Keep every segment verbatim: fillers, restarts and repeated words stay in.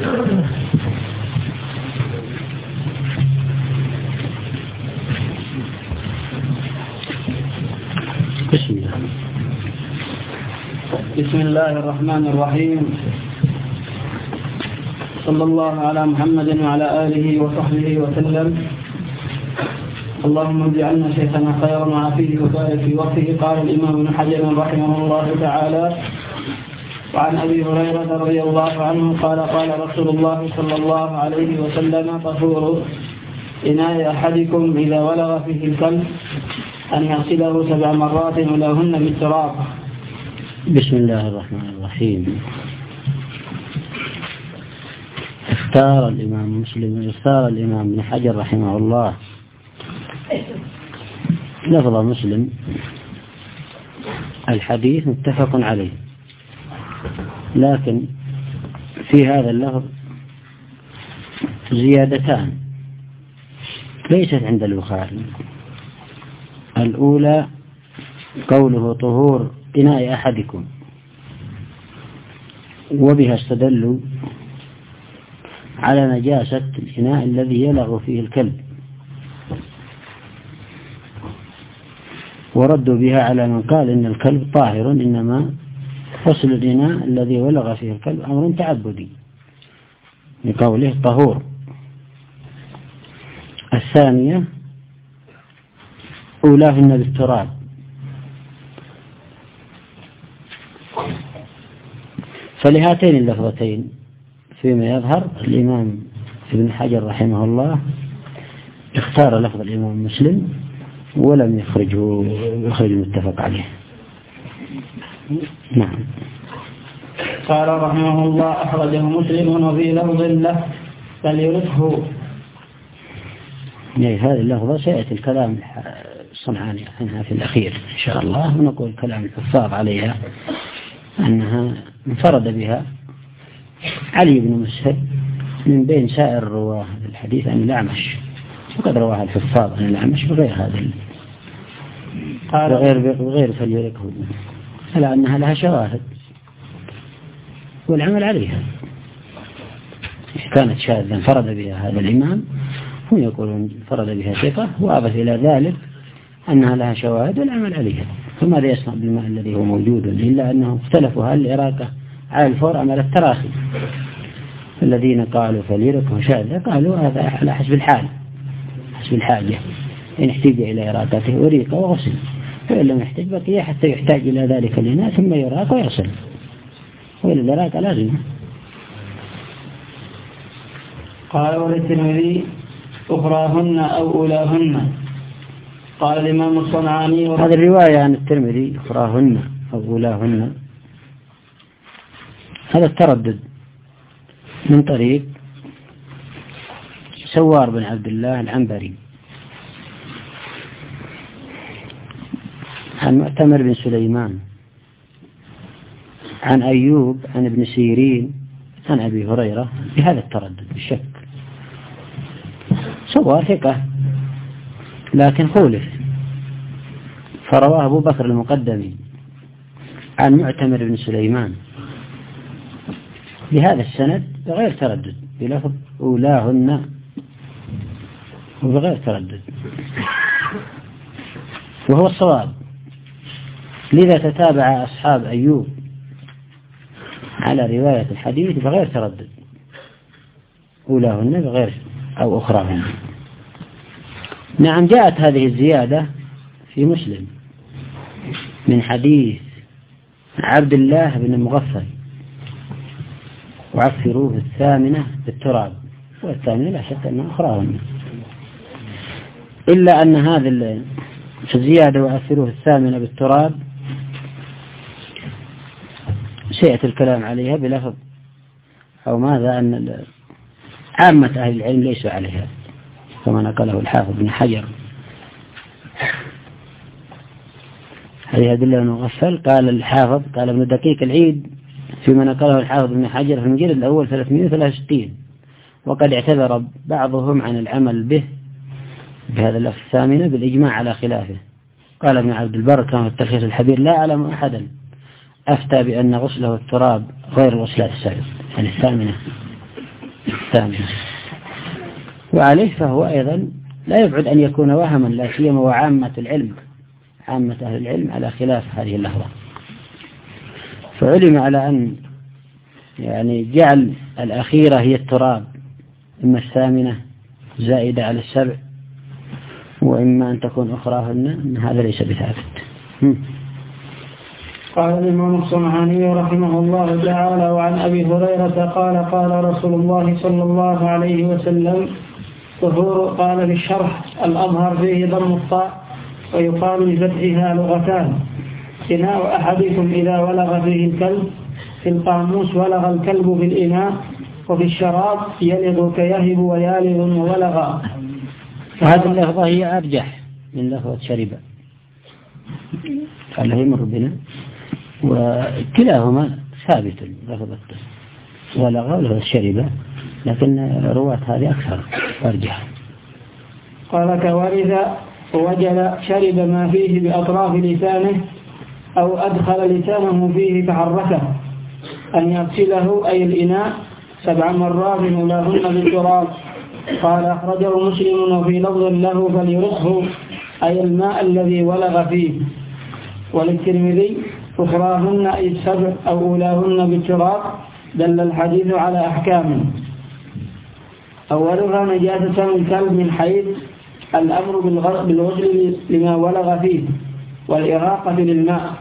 بسم الله بسم الله الرحمن الرحيم. صلى الله على محمد وعلى آله وصحبه وسلم. اللهم اجعلنا شيخنا خيرا وعافيه وبارك في وقته. قال الإمام ابن حجر رحمه الله تعالى: وعن أبي هريرة رضي الله عنه قال: قال رسول الله صلى الله عليه وسلم: طهور إناء أحدكم إذا ولغ فيه الكلب أن يغسله سبع مرات ولهن بالتراب. بسم الله الرحمن الرحيم. اختار الإمام مسلم اختار الإمام ابن حجر رحمه الله لفظ مسلم الحديث متفق عليه، لكن في هذا اللفظ زيادتان ليست عند البخاري. الأولى قوله طهور إناء أحدكم، وبها استدلوا على نجاسة الإناء الذي يلغ فيه الكلب، وردوا بها على من قال إن الكلب طاهر، إنما غسل الإناء الذي ولغ فيه الكلب أمر تعبدي لقوله طهور. الثانية أولاهن بالتراب، فلهاتين اللفظتين فيما يظهر الإمام ابن حجر رحمه الله اختار لفظ الإمام مسلم ولم يخرجه يخرج المتفق عليه. نعم. قال رحمه الله: أخرجه مسلم وفي لفظ له فليرثه. يعني هذه اللفظة سيأتي الكلام الصنعاني عنها في الأخير إن شاء الله، ونقول كلام الحفاظ عليها أنها انفرد بها علي بن مسهر من بين سائر الرواه الحديث عن الأعمش، وقد رواها الحفاظ عن الأعمش بغير هذا بغير بغير فليركه، على أنها لها شواهد والعمل عليها. كانت شاذة انفرد بها هذا الإمام، هم يقولون انفرد بها ثقة، وأضف إلى ذلك أنها لها شواهد والعمل عليها، فماذا يصنع بالماء الذي هو موجود؟ إلا أنهم اختلفوا هل الإراقة على الفور أم على التراخي. الذين قالوا فليركه شاذة قالوا هذا على حسب الحال، حسب الحاجة، إن احتاج إلى إراقته وريقه وغسل، وإن لم يحتاج بقية حتى يحتاج إلى ذلك الإناء ثم يراق ويغسل، وإلا الإراقة لازمة. قال وللترمذي: أخراهن أو أولاهن. قال الإمام الصنعاني: هذه الرواية عن الترمذي أخراهن أو أولاهن، هذا التردد من طريق سوار بن عبد الله العنبري عن معتمر بن سليمان عن أيوب عن ابن سيرين عن أبي هريرة بهذا التردد بالشك. سوار ثقة لكن خولف، فرواه أبو بكر المقدمي عن معتمر بن سليمان بهذا السند بغير تردد بلفظ أولاهن وبغير تردد، وهو الصواب. لذا تتابع أصحاب أيوب على رواية الحديث بغير تردد، أولاهن بغير أو أخراهن. نعم، جاءت هذه الزيادة في مسلم من حديث عبد الله بن المغفل: وعفروه الثامنة بالتراب، والثامنة لا شك أنها أخراهن، إلا أن هذه الزيادة وعفروه الثامنة بالتراب سيأتي الكلام عليها بلفظ أو ماذا أن عامة أهل العلم ليسوا عليها، كما نقله الحافظ بن حجر. هذه أدلة المغفل. قال الحافظ قال ابن دقيق العيد فيما نقله الحافظ بن حجر في المجلد الأول ثلاثمائة وثلاثة وستين: وقد اعتذر بعضهم عن العمل به بهذا اللفظ الثامنة بالإجماع على خلافه. قال ابن عبد البر كان في التلخيص الحبير: لا أعلم أحدا أفتى بأن غسله التراب غير الغسلات السابقة، يعني الثامنة. الثامنة. وعليه فهو أيضا لا يبعد أن يكون وهما، لا سيما وعامة العلم عامة أهل العلم على خلاف هذه اللحظة. فعلم على أن يعني جعل الأخيرة هي التراب، إما الثامنة زائدة على السبع، وإما أن تكون أخراهن، أن هذا ليس بثابت. قال الإمام الصنعاني رحمه الله تعالى: وعن أبي هريرة قال قال رسول الله صلى الله عليه وسلم: طهور. قال في الشرح: الأظهر فيه ضم الطاء، ويقال بفتحها لغتان: إناء أحدكم إذا ولغ فيه الكلب. في القاموس ولغ الكلب في الإناء، وفي الشراب يلغ كيهب ويالغ وولغ. هذه اللفظة هي أرجح من لفظة شرب، قال يمر بنا، وكلاهما ثابت، لفظة ولغ ولفظة شرب، لكن رواة هذه أكثر أرجح. قال: كورث وجل شرب ما فيه بأطراف لسانه، أو أدخل لسانه فيه فحركه، أن يغسله أي الإناء سبع مرات أولاهن بالتراب. قال: أخرجه مسلم وفي لفظ له: فليرقه، أي الماء الذي ولغ فيه. وللترمذي: أخراهن أي السبع أو أولاهن بالتراب. دل الحديث على أحكام: أولها نجاسة الكلب من حيث الأمر بالغسل لما ولغ فيه، والإراقة للماء.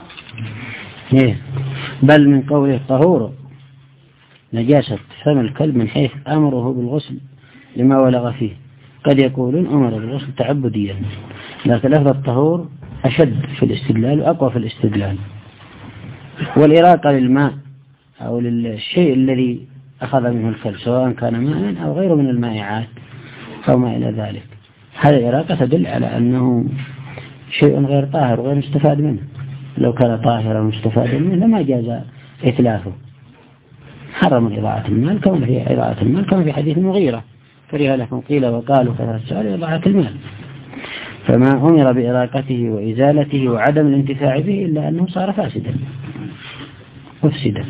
بل من قوله طهور نجاسة فم الكلب من حيث أمره بالغسل لما ولغ فيه. قد يقولون أمر بالغسل تعبديا، لكن لفظ الطهور أشد في الاستدلال وأقوى في الاستدلال. والإراقة للماء أو للشيء الذي أخذ منه الكلب، سواء كان ماء أو غيره من المائعات أو ما إلى ذلك. هذه الإراقة تدل على أنه شيء غير طاهر وغير مستفاد منه. لو كان طاهرا مستفادا منه لما جاز إتلافه. حرم إضاعة المال كما في إضاعة المال كما في حديث المغيرة: كره لكم قيل وقالوا كثرة السؤال إضاعة المال. فما أمر بإراقته وإزالته وعدم الانتفاع به إلا أنه صار فاسدا مفسدا.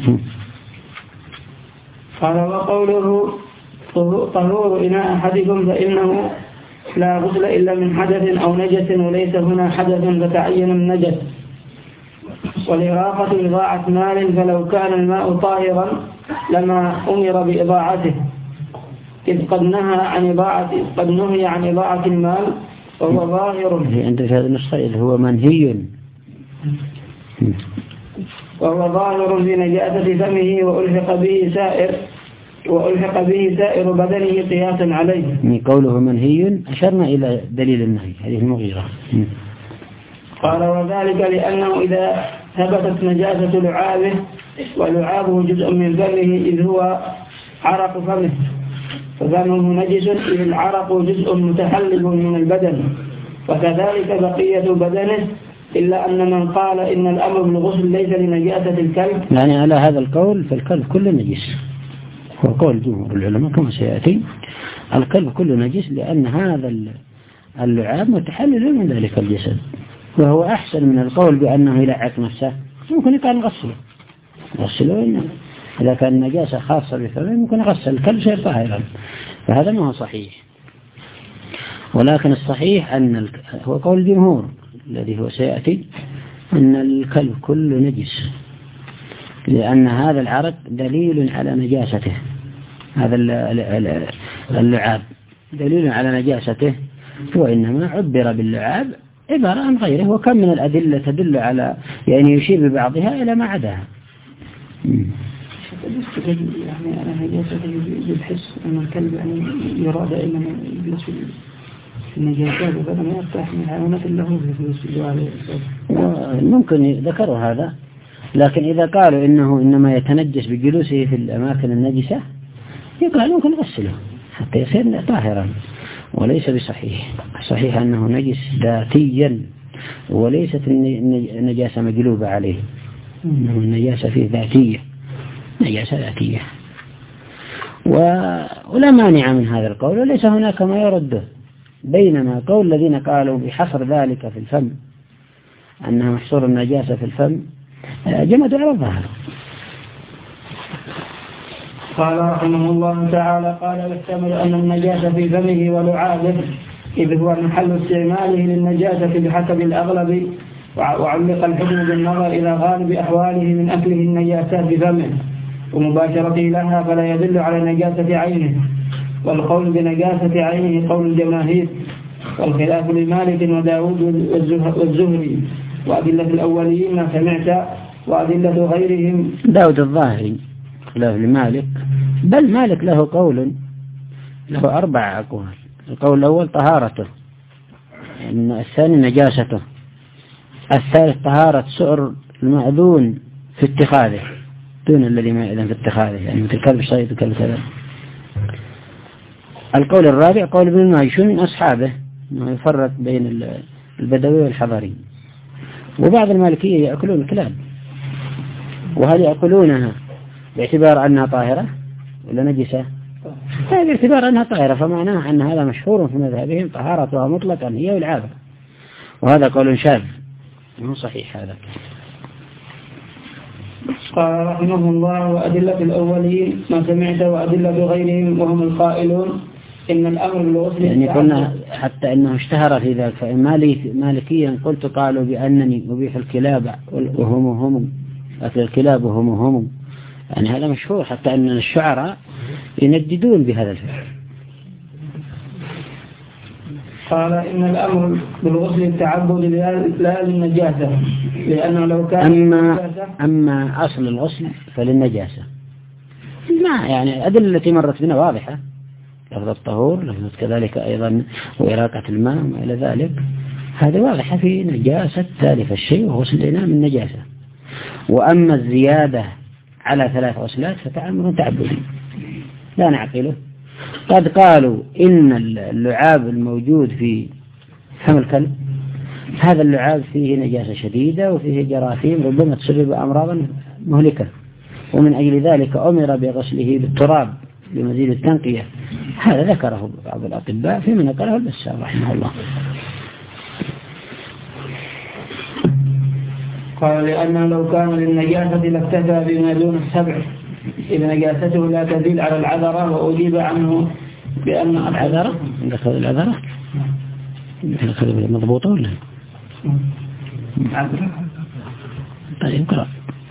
قال: وقوله طهور إناء أحدكم فإنه لا غسل إلا من حدث أو نجس، وليس هنا حدث فتعين النجس. والإراقة إضاعة مال، فلو كان الماء طاهرا لما أمر بإضاعته، إذ قد نهى عن إضاعة قد نهي عن إضاعة المال، وهو ظاهر. عند هذا النسخة إذ هو منهي، وهو ظاهر في نجاسة فمه، وألحق به سائر وألحق به سائر بدنه قياسا عليه. من قوله منهي أشرنا إلى دليل النهي، هذه المغيرة. قال: وذلك لأنه إذا ثبتت نجاسة لعابه، ولعابه جزء من فمه إذ هو عرق فمه، ففمه نجس إذ العرق جزء متحلل من البدن، وكذلك بقية بدنه، إلا أن من قال إن الأمر بالغسل ليس لنجاسة الكلب، يعني على هذا القول فالكلب كله نجس، هو قول جمهور العلماء كما سيأتي. الكلب كله نجس لأن هذا اللعاب متحلل من ذلك الجسد، وهو أحسن من القول بأنه يلعق نفسه. ممكن يكون غسله غسله إنه إذا كان نجاسة خاصة بفمه ممكن يغسل الكلب شيء طاهرا، فهذا ما هو صحيح. ولكن الصحيح أن هو قول الجمهور الذي هو سيأتي، أن الكلب كله نجس، لأن هذا العرق دليل على نجاسته، هذا اللعاب دليل على نجاسته، وإنما عبر باللعاب عبارة عن غيره. وكم من الأدلة تدل على يعني يشير ببعضها إلى ما عداها. يعني على نجاسته بالحس أن الكلب يعني يراد إنما يجلس في النجاسات، وهذا ما يفتح من الحيوانات له في السجوع عليه. ممكن ذكروا هذا، لكن إذا قالوا إنه إنما يتنجس بجلوسه في الأماكن النجسة يقال ممكن غسله حتى يصير طاهرا، وليس بصحيح. صحيح أنه نجس ذاتيا، وليست النجاسة مجلوبة عليه، إنه النجاسة فيه ذاتية، نجاسة ذاتية. ولا مانع من هذا القول، وليس هناك ما يرده. بينما قول الذين قالوا بحصر ذلك في الفم، أنها محصور النجاسة في الفم، جمدوا على الظاهر. قال رحمه الله تعالى: قال يحتمل أن النجاسة في فمه ولعابه إذ هو محل استعماله للنجاسة بحسب الأغلب، وعلق الحكم بالنظر إلى غالب أحواله من أكله النجاسات بفمه ومباشرته لها، فلا يدل على نجاسة عينه، والقول بنجاسة عينه قول الجماهير، والخلاف لمالك وداود والزهري، وأدلة الأولين ما سمعت، وأدلة غيرهم. داود الظاهري خلاف لمالك، بل مالك له قول، له أربع أقوال. القول الأول طهارته، الثاني نجاسته، الثالث طهارة سؤر المأذون في اتخاذه دون الذي ما يأذن في اتخاذه، يعني مثل كلب صيد وكلب كذا. القول الرابع قول ابن الماجشون من أصحابه، أنه يفرق بين البدوي والحضري. وبعض المالكية يأكلون الكلاب، وهل يأكلونها باعتبار أنها طاهرة ولا نجسة؟ باعتبار أنها طاهرة، فمعناه أن هذا مشهور في مذهبهم طهارتها مطلقا هي والعابة، وهذا قول شاذ مو صحيح هذا. قال رحمه الله: وأدلة الأولين ما سمعت، وأدلة غيرهم وهم القائلون إن الأمر بالغسل، يعني قلنا حتى أنه اشتهر في ذلك. فمالكيا قلت قالوا بأنني أبيح الكلاب وهم هم أكل الكلاب وهم هم، يعني هذا مشهور حتى أن الشعراء ينددون بهذا الفعل. قال إن الأمر بالغسل التعبد لا للنجاسة، لأنه لو كان أما, أما أصل الغسل فللنجاسة. ما يعني الأدلة التي مرت بنا واضحة، لفظ الطهور، لفظ كذلك أيضا وإراقة الماء وما إلى ذلك، هذا واضحة في نجاسة ثالث الشيء وغسل الإناء من نجاسة. وأما الزيادة على ثلاث غسلات فتعمل تعبدي لا نعقله. قد قالوا إن اللعاب الموجود في فم الكلب هذا اللعاب فيه نجاسة شديدة وفيه جراثيم ربما تسبب أمراضا مهلكة، ومن أجل ذلك أمر بغسله بالتراب لمزيد التنقية. هذا ذكره بعض الأطباء فيما نقله البسام رحمه الله. قال لأنه لو كان للنجاسة لاكتفى بما دون السبع، إذ نجاسته لا تزيد على العذرة. وأجيب عنه بأن العذرة دخل العذرة دخل مضبوطة ولا طيب قرأ.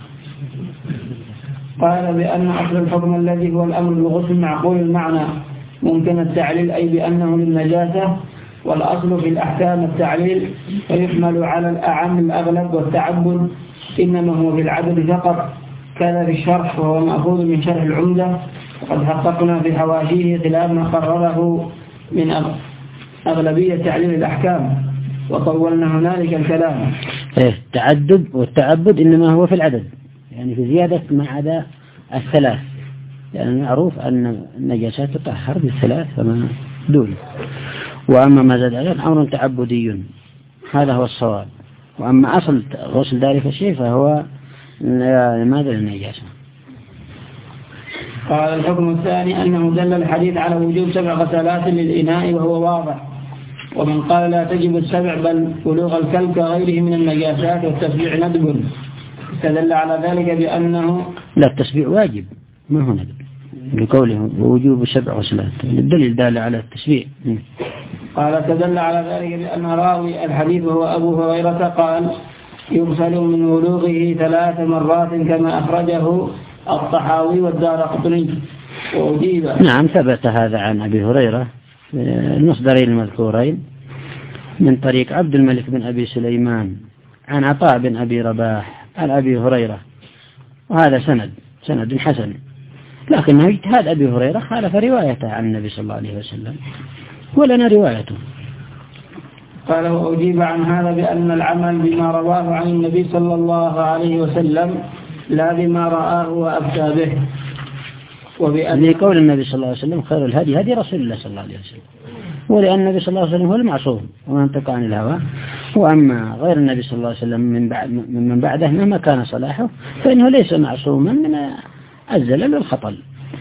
قال بأن أصل الحكم الذي هو الأمر بالغسل معقول المعنى ممكن التعليل، أي بأنه للنجاسة، والأصل في الأحكام التعليل، فيحمل على الأعم الأغلب، والتعبد إنما هو في العدد فقط، كان في الشرح وهو مأخوذ من شرح العمدة، وقد حققنا في حواشيه خلاف ما قرره من أغلبية تعليل الأحكام، وطولنا هنالك الكلام. التعدد والتعبد إنما هو في العدد، يعني في زيادة ما عدا الثلاث، لأن يعني معروف أن النجاسات تطهر بالثلاث فما دون. وأما ما زاد عليه أمر تعبدي، هذا هو الصواب. وأما أصل غسل ذلك الشيء فهو ماذا للنجاسة. قال الحكم الثاني أنه دل الحديث على وجوب سبع غسلات للإناء وهو واضح، ومن قال لا تجب السبع بل بلوغ الكلب كغيره من النجاسات، والتسبيع ندب، استدل على ذلك بأنه لا التسبيع واجب ما هو ندب لقوله ووجوب سبع غسلات، الدليل دال على التسبيع. قال تدل على ذلك بأن راوي الحديث وهو أبو هريرة قال يغسل من ولوغه ثلاث مرات كما أخرجه الطحاوي والدارقطني. وأجيب نعم ثبت هذا عن أبي هريرة المصدرين المذكورين من طريق عبد الملك بن أبي سليمان عن عطاء بن أبي رباح عن أبي هريرة، وهذا سند سند حسن، لكنه اجتهاد أبي هريرة خالف روايته عن النبي صلى الله عليه وسلم ولنا روايته. قال وأجيب عن هذا بأن العمل بما رواه عن النبي صلى الله عليه وسلم لا بما رآه وأفتى به، وبأن لقول النبي صلى الله عليه وسلم خير الهدي هدي رسول الله صلى الله عليه وسلم، ولأن النبي صلى الله عليه وسلم هو المعصوم وما ينطق عن الهوى. وأما غير النبي صلى الله عليه وسلم من بعد من بعده مهما كان صلاحه فإنه ليس معصوما من الزلل والخطل.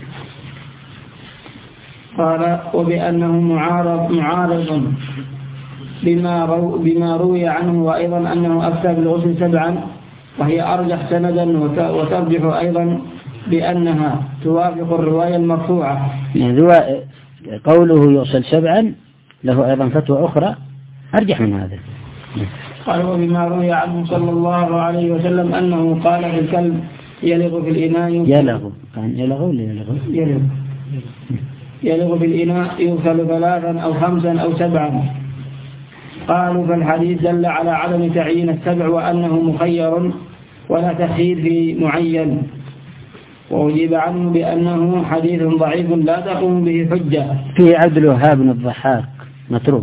قال وبأنه معارض معارض بما رو بما روي عنه، وأيضا أنه أفتى بالغسل سبعا، وهي أرجح سندا وترجح أيضا بأنها توافق الرواية المرفوعة. يعني قوله يغسل سبعا له أيضا فتوى أخرى أرجح من هذا. قال وبما روي عنه صلى الله عليه وسلم أنه قال في الكلب يلغ في الإناء يلغ كان يلغ ولا يلغ يلغ يلغ في الإناء يغسل ثلاثا أو خمسا أو سبعا. قالوا فالحديث دل على عدم تعيين السبع وأنه مخير ولا تخيير في معين، وأجيب عنه بأنه حديث ضعيف لا تقوم به حجة. فيه عبد الوهاب بن الضحاك متروك.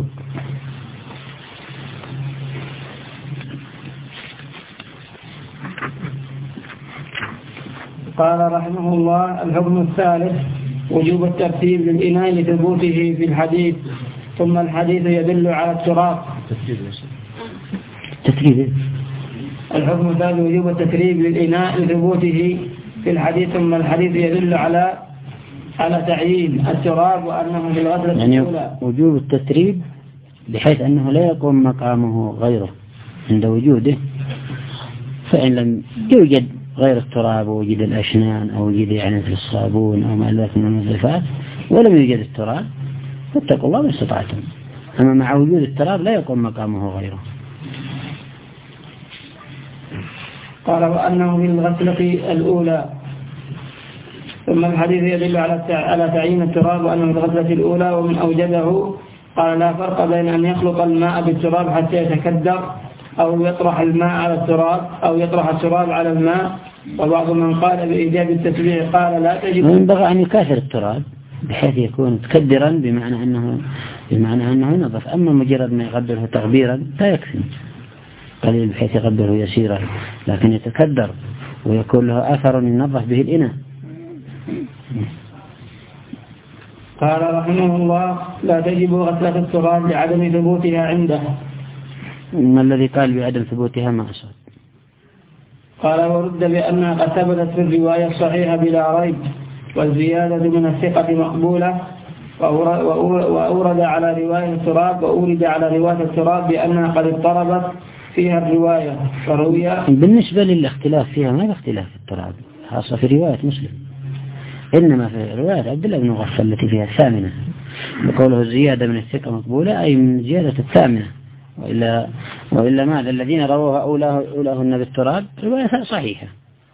قال رحمه الله الحكم الثالث وجوب الترتيب للإناء لثبوته في الحديث، ثم الحديث يدل على التراب. تتريب الحكم الثالث وجوب التتريب للإناء لثبوته في الحديث، ثم الحديث يدل على على تعيين التراب وأنه في الغسلة يعني الأولى. وجوب التتريب بحيث أنه لا يقوم مقامه غيره عند وجوده، فإن لم يوجد غير التراب ووجد الأشنان أو وجد يعني في الصابون أو ما ذلك من النظيفات ولم يوجد التراب فاتقوا الله ما استطعتم. أما مع وجود التراب لا يقوم مقامه غيره. قال وأنه في الغسلة الأولى، ثم الحديث يدل على على تعيين التراب وأنه في الغسلة الأولى. ومن أوجده قال لا فرق بين أن يخلط الماء بالتراب حتى يتكدر أو يطرح الماء على التراب أو يطرح التراب على الماء. وبعض من قال بإيجاب التسبيح قال لا تجب. وينبغي أن يكاثر التراب بحيث يكون متكدرا بمعنى أنه بمعنى أنه ينظف. أما مجرد ما يقدره تقبيرا لا يكفي، قليل بحيث يقدره يسيرا، لكن يتكدر ويكون له أثر ينظف به الإناء. قال رحمه الله لا تجب غسلة التراب لعدم ثبوتها عنده. ما الذي قال بعدم ثبوتها ما أصاب؟ قال ورد بأنها قد ثبتت في الرواية الصحيحة بلا ريب، والزيادة من الثقة مقبولة، وأورد على رواية التراب وأورد على رواية التراب بأنها قد اضطربت فيها الرواية فروية. بالنسبة للاختلاف فيها ما اختلاف في التراب خاصة في رواية مسلم، إنما في رواية عبد الله بن مغفل التي فيها الثامنة بقوله الزيادة من الثقة مقبولة أي من زيادة الثامنة، وإلا, وإلا ماذا الذين رووها أولاه أولاهن بالتراب رواية صحيحة.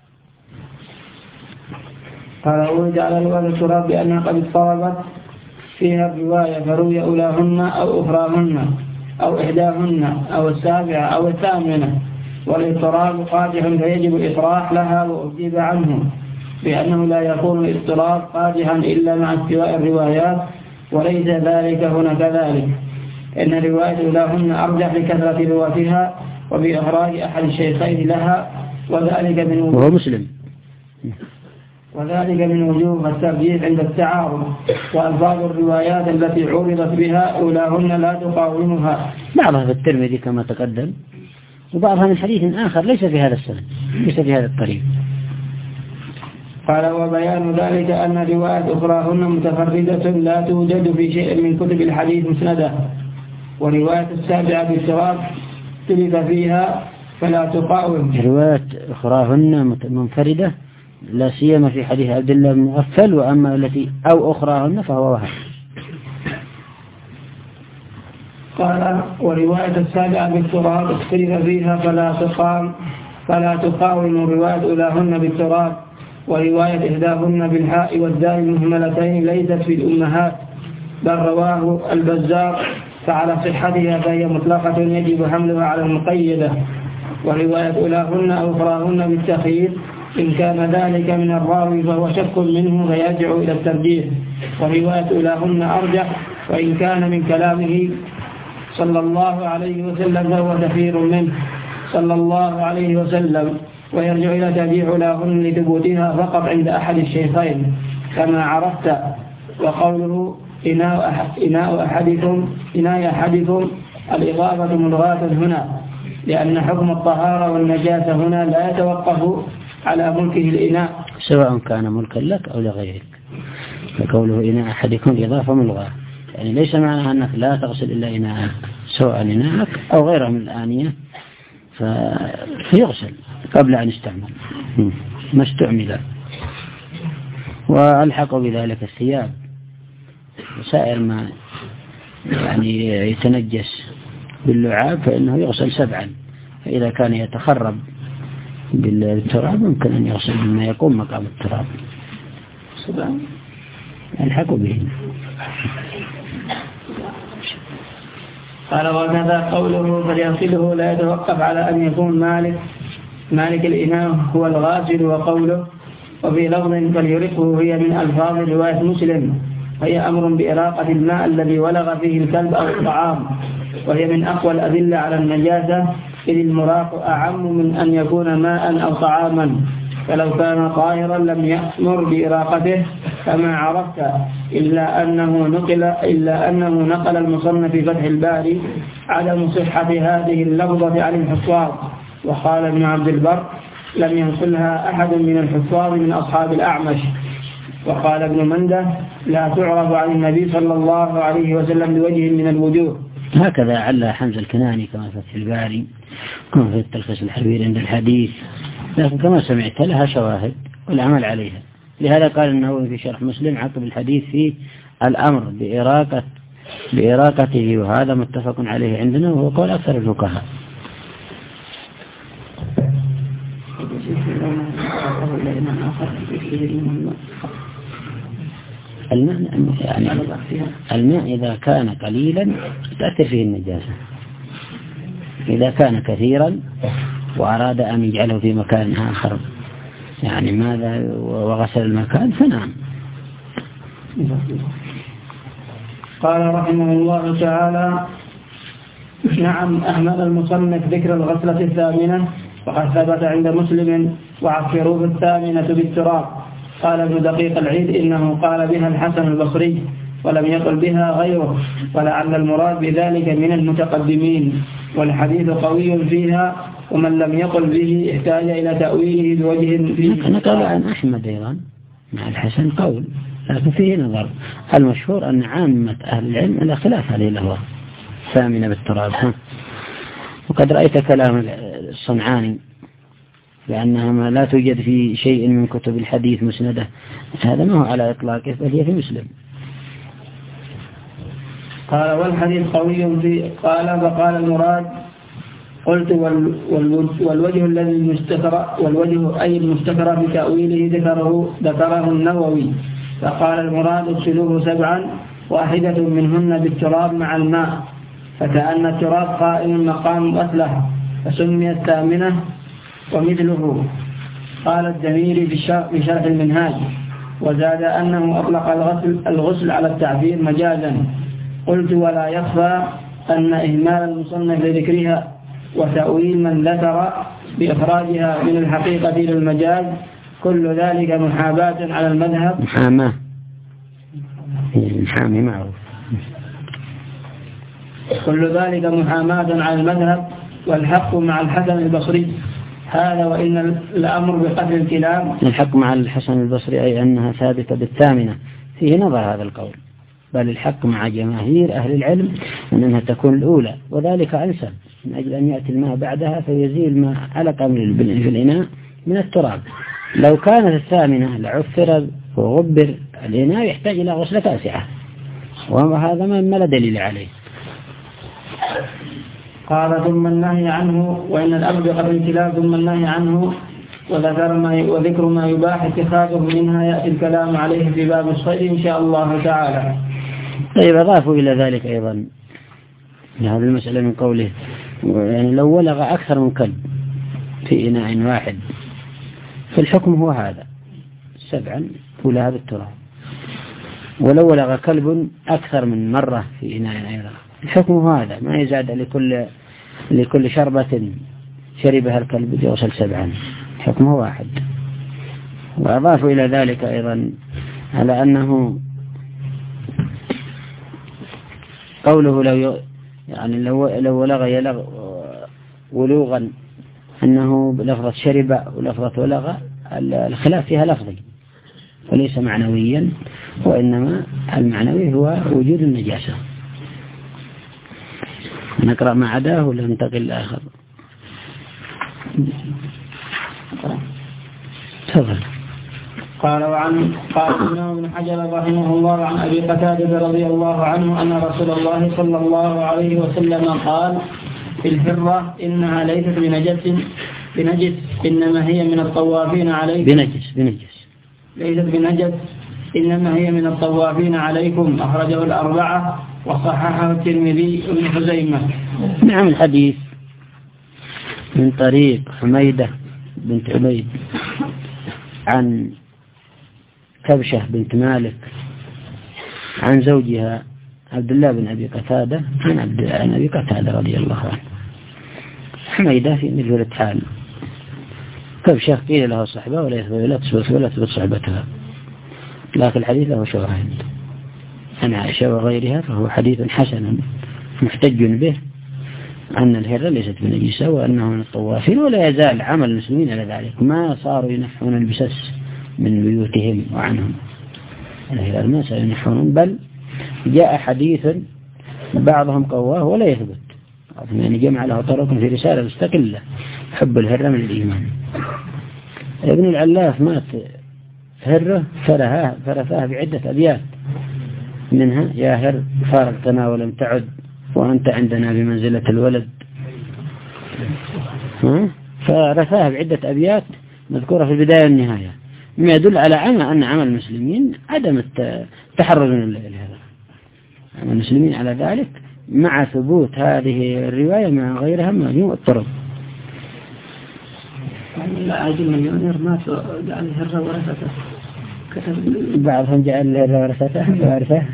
قال أورد على رواية التراب بأنها قد اضطربت فيها الرواية فروي أولاهن أو أخراهن أو إحداهن أو السابعة أو الثامنة، والاضطراب قادح فيجب الإطراح لها. وأجيب عنه بأنه لا يكون الاضطراب قادحا إلا مع استواء الروايات، وليس ذلك هنا كذلك، إن رواية أولاهن أرجح لكثرة رواتها وبإخراج أحد الشيخين لها، وذلك من وهو مسلم وذلك من وجوه الترجيح عند التعارض. وألفاظ الروايات التي عرضت بها أولاهن لا تقاومها، بعضها في الترمذي كما تقدم، وبعضها من حديث آخر ليس في هذا السند ليس في هذا الطريق. قال وبيان ذلك أن رواية أخراهن متفردة لا توجد في شيء من كتب الحديث مسندة، ورواية السابعة بالتراب اختلف فيها فلا تقاوم. رواية أخراهن منفردة لا سيما في حديث عبد الله بن مغفل، وأما التي أو أخراهن فهو وهم. قال ورواية السابعة بالتراب اختلف فيها فلا تقام فلا تقاوم رواية أولاهن بالتراب، ورواية إحداهن بالحاء والدال المهملتين ليست في الأمهات، بل رواه البزار، فعلى صحتها فهي مطلقة يجب حملها على المقيدة. ورواية أولاهن أو أخراهن بالتخيير إن كان ذلك من الراوي فهو شك منه فيرجع إلى الترجيح، ورواية أولاهن أرجح، وإن كان من كلامه صلى الله عليه وسلم فهو كثير منه صلى الله عليه وسلم، ويرجع إلى ترجيح أولاهن لثبوتها فقط عند أحد الشيخين كما عرفت. وقوله إناء أحدكم إناء أحدكم الإضافة ملغاة هنا، لأن حكم الطهارة والنجاسة هنا لا يتوقف على ملكه الإناء سواء كان ملكا لك أو لغيرك. فقوله إناء أحدكم إضافة ملغاة يعني ليس معناها أنك لا تغسل إلا إناءك، سواء إناءك أو غيره من الآنية فيغسل قبل أن يستعمل ما استعمل. وألحق بذلك الثياب وسائر ما يعني يتنجس باللعاب فإنه يغسل سبعا، فإذا كان يتخرب بالتراب ممكن أن يغسل بما يقوم مقام التراب سبعا يلحق به. قال وكذا قوله فليغسله لا يتوقف على أن يكون مالك مالك الإناء هو الغاسل، وقوله وفي لفظ فليرقه هي من ألفاظ رواية مسلم، وهي أمر بإراقة الماء الذي ولغ فيه الكلب أو الطعام، وهي من أقوى الأدلة على النجاسة، إذ المراق أعم من أن يكون ماء أو طعاما، فلو كان طاهرا لم يأمر بإراقته كما عرفت، إلا أنه نقل إلا أنه نقل المصنف في فتح الباري عدم صحة هذه اللفظة عن الحفاظ، وقال ابن عبد البر لم ينقلها أحد من الحفاظ من أصحاب الأعمش، وقال ابن منده لا تعرف عن النبي صلى الله عليه وسلم بوجه من الوجوه. هكذا علّى حمزة الكناني كما في فتح الباري كما في التلخيص الحبير عند الحديث، لكن كما سمعت لها شواهد والعمل عليها. لهذا قال النووي في شرح مسلم عقب الحديث في الأمر بإراقة بإراقته، وهذا متفق عليه عندنا وهو قول أكثر الفقهاء. الماء يعني الماء إذا كان قليلا تأثر فيه النجاسة، إذا كان كثيرا وأراد أن يجعله في مكان آخر يعني ماذا وغسل المكان فنعم. قال رحمه الله تعالى نعم أحمد المصنف ذكر الغسلة الثامنة وقد ثبت عند مسلم وعفروه الثامنة بالتراب. قال ابن دقيق العيد إنه قال بها الحسن البصري ولم يقل بها غيره، ولعل المراد بذلك من المتقدمين، والحديث قوي فيها، ومن لم يقل به احتاج إلى تأويله بوجه فيه. نقل عن أحمد أيضا مع الحسن قول، لكن فيه نظر. المشهور أن عامة أهل العلم على خلاف هذه اللفظة ثامنة بالتراب. وقد رأيت كلام الصنعاني لأنها ما لا توجد في شيء من كتب الحديث مسندة، هذا ما هو على إطلاقه بل هي في مسلم. قال والحديث قوي في قال فقال المراد قلت والوجه الذي المستكر والوجه أي المستكر بتأويله ذكره ذكره النووي، فقال المراد اغسلوه سبعا واحدة منهن بالتراب مع الماء، فكأن التراب قائم مقام غسله فسمي الثامنة ومثله. قال الدميري في شرح المنهاج وزاد أنه أطلق الغسل, الغسل على التعبير مجازا. قلت ولا يخفى أن إهمال المصنف لذكرها وتأويل من ذكر بإخراجها من الحقيقة للمجاز كل ذلك محاباة على المذهب. محاماة محامي معروف. كل ذلك محاماة على المذهب والحق مع الحسن البصري هذا، وإن الأمر بقتل الكلاب. الحق مع الحسن البصري أي أنها ثابتة بالثامنة، فيه نظر هذا القول، بل الحق مع جماهير أهل العلم أنها تكون الأولى، وذلك أنسب من أجل أن يأتي الماء بعدها فيزيل ما علق في الإناء من التراب. لو كانت الثامنة لعفر وغبر الإناء يحتاج إلى غسلة تاسعة، وهذا ما لا دليل عليه. قال ثم النهي عنه وإن الأمر بقتل الكلاب ثم النهي عنه وذكر ما وذكر ما يباح اتخاذه منها يأتي الكلام عليه في باب الصيد إن شاء الله تعالى. طيب أضافوا إلى ذلك أيضا هذه المسألة من قوله يعني لو ولغ أكثر من كلب في إناء واحد فالحكم هو هذا سبعا ولها بالتراب، ولو ولغ كلب أكثر من مرة في إناء أيضا الحكم هو هذا، ما يزاد لكل لكل شربة شربها الكلب يوصل سبعا، حكمه واحد. وأضافوا إلى ذلك أيضا على أنه قوله لو يعني لو لو ولغ يلغ ولوغا أنه لفظة شرب ولفظة ولغ الخلاف فيها لفظي وليس معنويا، وإنما المعنوي هو وجود النجاسة. نقرأ ما عداه ولا ننتقل لآخر؟ تفضل. قال وعن قال الإمام ابن حجر رحمه الله عن أبي قتادة رضي الله عنه أن رسول الله صلى الله عليه وسلم قال في الهرة إنها ليست بنجس بنجس إنما هي من الطوافين عليكم بنجس بنجس ليست بنجس إنما هي من الطوافين عليكم. أخرجه الأربعة وصححه الترمذي وابن خزيمة. نعم. الحديث من طريق حميدة بنت عبيد عن كبشة بنت مالك عن زوجها عبد الله بن أبي قتادة عن عبد عن أبي قتادة رضي الله عنه. حميدة في مجهولة حال. كبشة قيل له صحبة ولا يثبت ولا تثبت ولا تثبت صحبتها، لكن الحديث له شواهد عن عائشة وغيرها، فهو حديث حسن محتج به أن الهرة ليست بنجسة وأنه من الطوافين، ولا يزال عمل المسلمين على ذلك، ما صاروا ينحون البسس من بيوتهم وعنهم، الهرة ما صاروا ينحون، بل جاء حديث بعضهم قواه ولا يثبت، يعني جمع له طرق في رسالة مستقلة حب الهرة من الإيمان. ابن العلاف مات هرة فرفاه فرفاه بعدة أبيات، منها يا هر فارقتنا ولم تعد وأنت عندنا بمنزلة الولد، فرفاه بعدة أبيات مذكورة في البداية والنهاية، مما يدل على عمى أن عمل المسلمين عدم التحرز من الهرة، عمل المسلمين على ذلك مع ثبوت هذه الرواية مع غيرها مجموع الطرق. لا عجل مليونير مات جعل الهرة ورثته، بعضهم جعل الهرة ورثته وارثه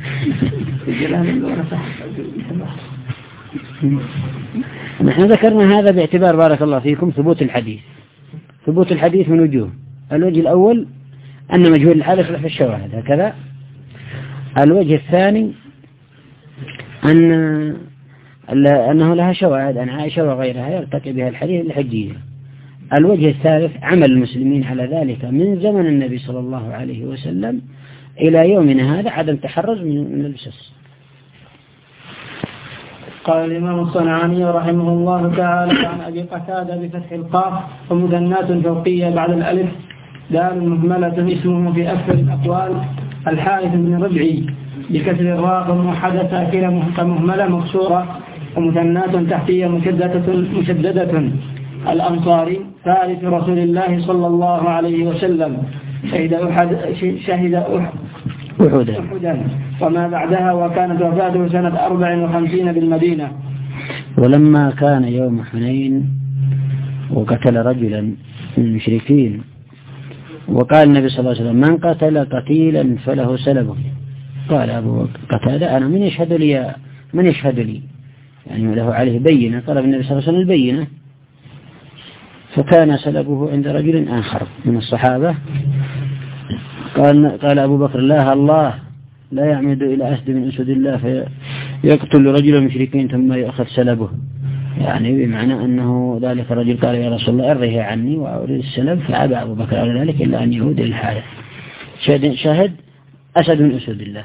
نحن ذكرنا هذا باعتبار بارك الله فيكم ثبوت الحديث. ثبوت الحديث من وجوه: الوجه الأول أن مجهول الحال يصلح في الشواهد هكذا. الوجه الثاني أن أنه لها شواهد عن عائشة وغيرها يرتقي بها الحديث الحجية. الوجه الثالث عمل المسلمين على ذلك من زمن النبي صلى الله عليه وسلم إلى يومنا هذا، عدم تحرز من البسس. قال الإمام الصنعاني رحمه الله تعالى عن أبي قتادة بفتح القاف ومثنات فوقية بعد الألف دال مهملة اسمه في أكثر الأقوال الحارث بن ربعي بكسر الراء وموحدة ساكنة مهملة مكسورة ومثنات تحتية مشددة مشددة الأنصاري ثالث رسول الله صلى الله عليه وسلم شهد أحد شهد أحدا وما بعدها، وكانت وفاته سنة أربع وخمسين بالمدينة. ولما كان يوم حنين وقتل رجلا من المشركين، وقال النبي صلى الله عليه وسلم: من قتل قتيلا فله سلبه. قال أبو قتادة: أنا من يشهد لي من يشهد لي يعني له عليه بينة. طلب النبي صلى الله عليه وسلم البينة، فكان سلبه عند رجل آخر من الصحابة. قال, قال أبو بكر: لا الله لا يعمد إلى أسد من أسد الله فيقتل رجل مشركين ثم يأخذ سلبه، يعني بمعنى أنه ذلك الرجل قال: يا رسول الله أرضه عني وأريد السلب، فأبى أبو بكر على ذلك إلا أن يعود إلى الحارث. شهد أسد من أسد الله.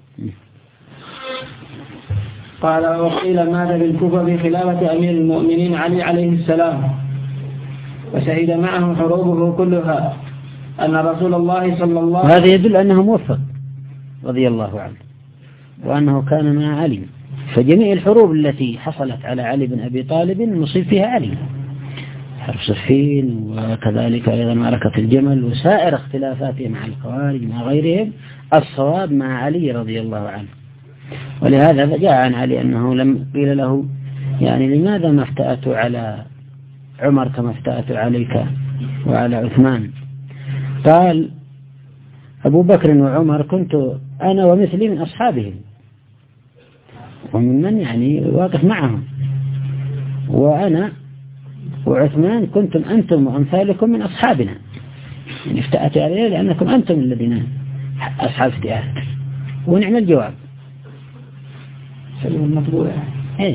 قال: وقيل مات بالكوفة في خلافة أمير المؤمنين علي عليه السلام، وشهد معه حروبه كلها أن رسول الله صلى الله عليه وسلم. هذا يدل أنه موفق رضي الله عنه، وأنه كان مع علي، فجميع الحروب التي حصلت على علي بن أبي طالب مصيب فيها علي، حرب صفين وكذلك أيضا معركة الجمل وسائر اختلافاته مع الخوارج مع غيرهم، الصواب مع علي رضي الله عنه. ولهذا جاء عن علي أنه لم قيل له يعني لماذا ما افتأت على عمر كما افتأت عليك وعلى عثمان؟ قال: أبو بكر وعمر كنت أنا ومثلي من أصحابهم ومن من يعني واقف معهم، وأنا وعثمان كنتم أنتم وأمثالكم من أصحابنا، يعني افتأت عليه لأنكم أنتم الذين أصحاب افتئات. ونعم الجواب. سلم المطبوع. إيه.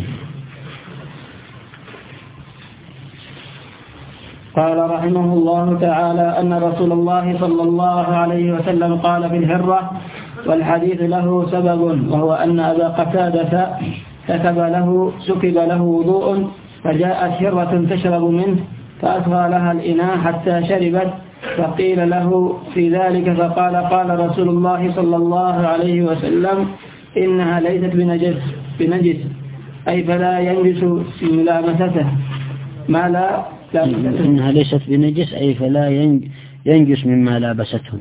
قال رحمه الله تعالى أن رسول الله صلى الله عليه وسلم قال في الهرة، والحديث له سبب، وهو أن أبا قتادة سكب له سكب له وضوء، فجاءت هرة تشرب منه فأصغى لها الإناء حتى شربت، فقيل له في ذلك فقال قال رسول الله صلى الله عليه وسلم إنها ليست بنجس, بنجس أي فلا ينجس في ملامسته ما لا لابسته. إنها ليست بنجس أي فلا ينجس مما لابسته.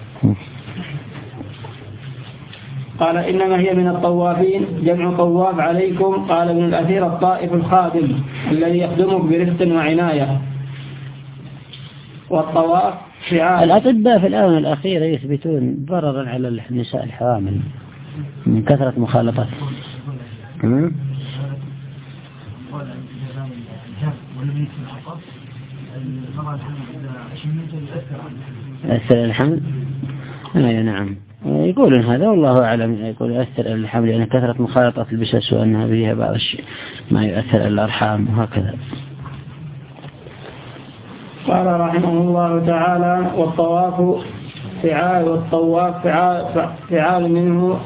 قال إنما هي من الطوافين جمع طواف عليكم. قال ابن الأثير الطائف الخادم الذي يخدمك برفق وعناية. والطواف فعال. الأطباء في الآونة الأخيرة يثبتون ضررا على النساء الحوامل من كثرة مخالطات. أثر الحمل. أي نعم يقولون هذا والله أعلم. يقول يؤثر الحمل لأن كثرة مخالطة البسس وأنها فيها بعض الشيء ما يؤثر الأرحام وهكذا. قال رحمه الله تعالى والطواف فعال والطواف فعال, فعال منه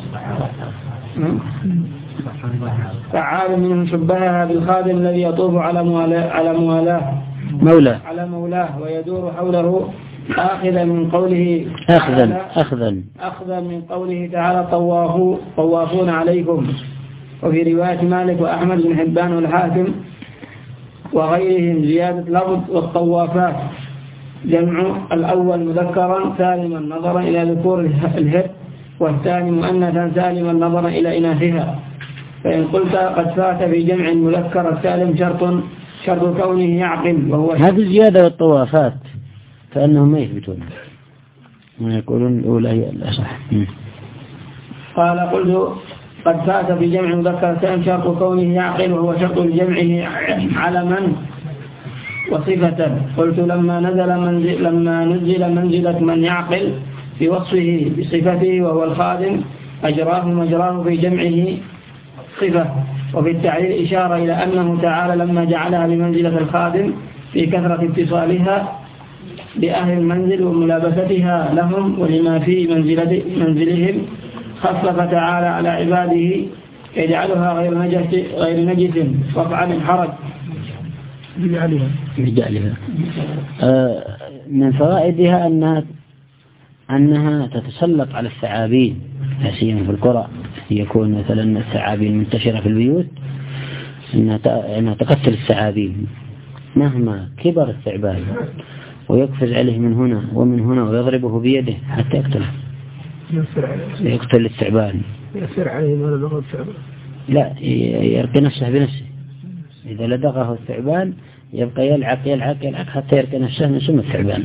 فعال منه شبهها بالخادم الذي يطوف على موالاه على موالاه مولاه على مولاه ويدور حوله أخذا من قوله أخذا أخذا أخذا من قوله تعالى طوافوا طوافون عليكم. وفي رواية مالك وأحمد بن حبان والحاكم وغيرهم زيادة لفظ والطوافات جمع الأول مذكرا سالما نظرا إلى ذكور الهر والثاني مؤنثا سالما نظرا إلى إناثها. فإن قلت قد فات في جمع المذكر السالم شرط شرط كونه يعقل وهو هذه الزيادة والطوافات فأنهم ما يثبتونها ويقولون الأولى هي الأصح. قال قلت قد فات في جمع مذكر السالم شرط كونه يعقل وهو شرط لجمعه علما وصفة. قلت لما نزل منزل لما نزل منزلة من يعقل بوصفه بصفته وهو الخادم أجراه مجراه في جمعه صفة. وفي التعليل إشارة إلى أنه تعالى لما جعلها بمنزلة الخادم في كثرة اتصالها بأهل المنزل وملابستها لهم ولما في منزلة منزلهم خفف تعالى على عباده يجعلها غير نجس غير نجس رفعا الحرج بجعلها بجعلها آه من فوائدها أنها أنها تتسلط على الثعابين لا سيما في القرى يكون مثلا الثعابين منتشرة في البيوت أنها تقتل الثعابين مهما كبر الثعبان ويقفز عليه من هنا ومن هنا ويضربه بيده حتى يقتله يقتل الثعبان يسير عليه ما لدغه الثعبان لا يرقي نفسه بنفسه. إذا لدغه الثعبان يبقى يلعق يلعق يلعق حتى يرقي نفسه من سم الثعبان.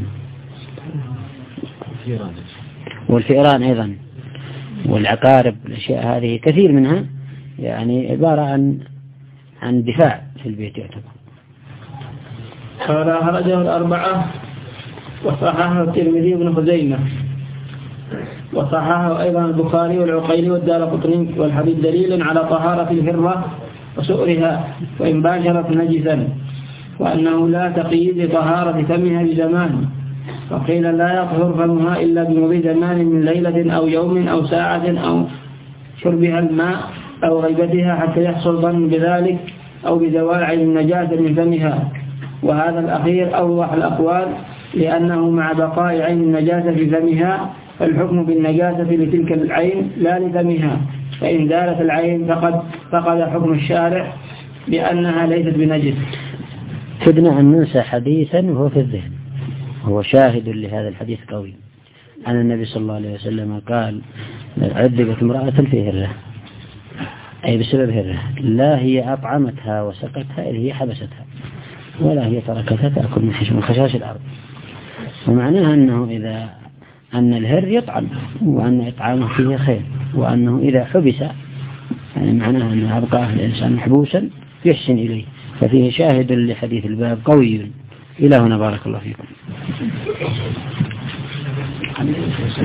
والفئران أيضا والعقارب الأشياء هذه كثير منها يعني عبارة عن عن دفاع في البيت يعتبر. قال أخرجه الأربعة وصححه الترمذي بن خزيمة وصححه أيضا البخاري والعقيلي والدارقطني والحديث دليل على طهارة الهرة وسؤرها وإن باشرت نجسا وأنه لا تقييد لطهارة فمها بزمان. وقيل لا يطهر فمها إلا بمضي زمان من ليلة أو يوم أو ساعة أو شربها الماء أو غيبتها حتى يحصل ظن بذلك أو بزوال عين النجاسة من فمها. وهذا الأخير أوضح الأقوال لأنه مع بقاء عين النجاسة في فمها فالحكم بالنجاسة لتلك العين لا لفمها. فإن زالت العين فقد فقد حكم الشارع بأنها ليست بنجس. كدنا أن ننسى حديثا وهو في الذهن هو شاهد لهذا الحديث قوي عن النبي صلى الله عليه وسلم قال عذبت امرأة في هرة أي بسبب هرة لا هي أطعمتها وسقتها إذ هي حبستها ولا هي تركتها تأكل من حشم خشاش الأرض. ومعناها أنه إذا أن الهر يطعم وأن إطعامه فيه خير وأنه إذا حبس يعني معناها أنه أبقى الإنسان محبوسا يحسن إليه. ففيه شاهد لحديث الباب قوي. إلى هنا بارك الله فيكم.